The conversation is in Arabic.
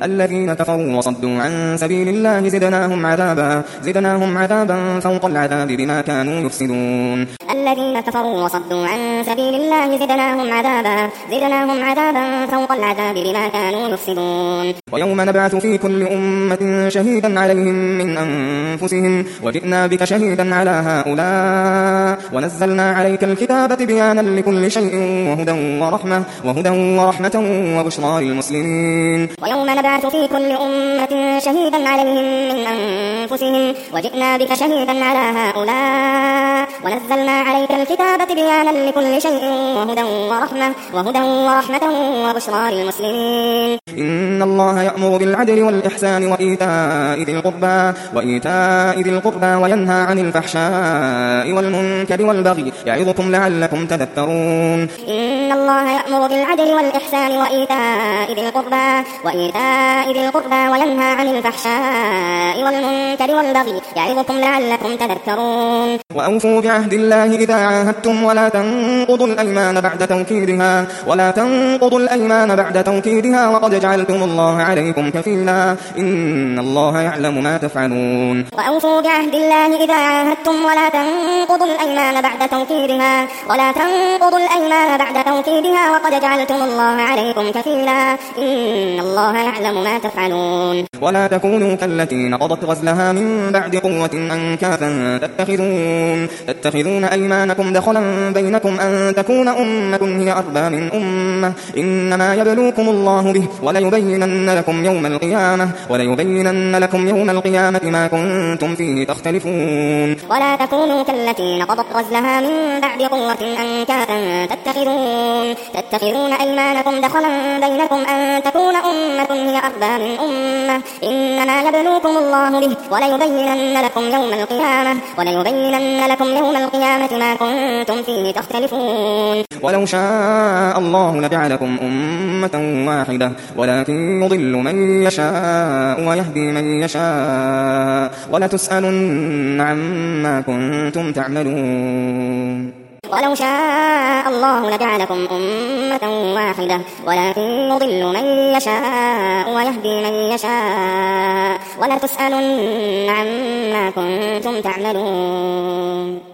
الذين كفروا وصدوا عن سبيل الله زدناهم عذابا فوق العذاب بما كانوا يفسدون. الذين كفروا وصدوا عن سبيل الله زدناهم عذابا فوق العذاب بما كانوا يفسدون. ويوم نبعث في كل أمة شهيدا عليهم من أنفسهم وجئنا بك شهيدا على هؤلاء ونزلنا عليك الكتاب بيانا لكل شيء وهدى ورحمة وبشرى للمسلمين. ويوم نبعث في كل أمة شهيدا عليهم من أنفسهم وجئنا بك شهيدا على هؤلاء ونزلنا عليك الكتاب بيانا لكل شيء وهدى ورحمة وبشرى للمسلمين. إن الله يأمر بالعدل والإحسان وإيتاء ذي القربى وينهى عن الفحشاء والمنكر والبغي يعظكم لعلكم تذكرون. إن الله يأمر بالعدل والإحسان وإيتاء ذي القربى وينهى عن الفحشاء والمنكر والبغي يعظكم لعلكم تذكرون. وأوفوا بعهد الله إذا عاهدتم ولا تنقضوا الأيمان بعد توكيدها وقد جعلتم الله عليكم كفيلا إن الله يعلم ما تفعلون. وأوفوا بعهد الله إذا عاهدتم ولا تنقضوا الأيمان بعد توكيدها وقد جعلتم الله عليكم كفيلا إن الله يعلم ما تفعلون. ولا تكونوا كالتي نقضت غزلها من بعد قوة أنكاثا تتخذون أيمانكم دخلا بينكم أن تكون أمة هي أربى من أمة إنما يبلوكم الله به وليبينن لكم يوم القيامة ما كنتم فيه تختلفون. ولا تكونوا كالتي نقضت غزلها من بعد قوة أنكاثا تتخذون أيمانكم دخلا بينكم أن تكون أمة هي أربى من أمة إنما يبلوكم الله به وليبينن لكم يوم القيامة ما كنتم فيه تختلفون. ولو شاء الله لجعلكم أمة واحدة ولكن يضل من يشاء ويهدي من يشاء ولتسألن عما كنتم تعملون. ولو شاء الله لجعلكم أمة واحدة ولكن يضل من يشاء ويهدي من يشاء ولتسألن عما كنتم تعملون.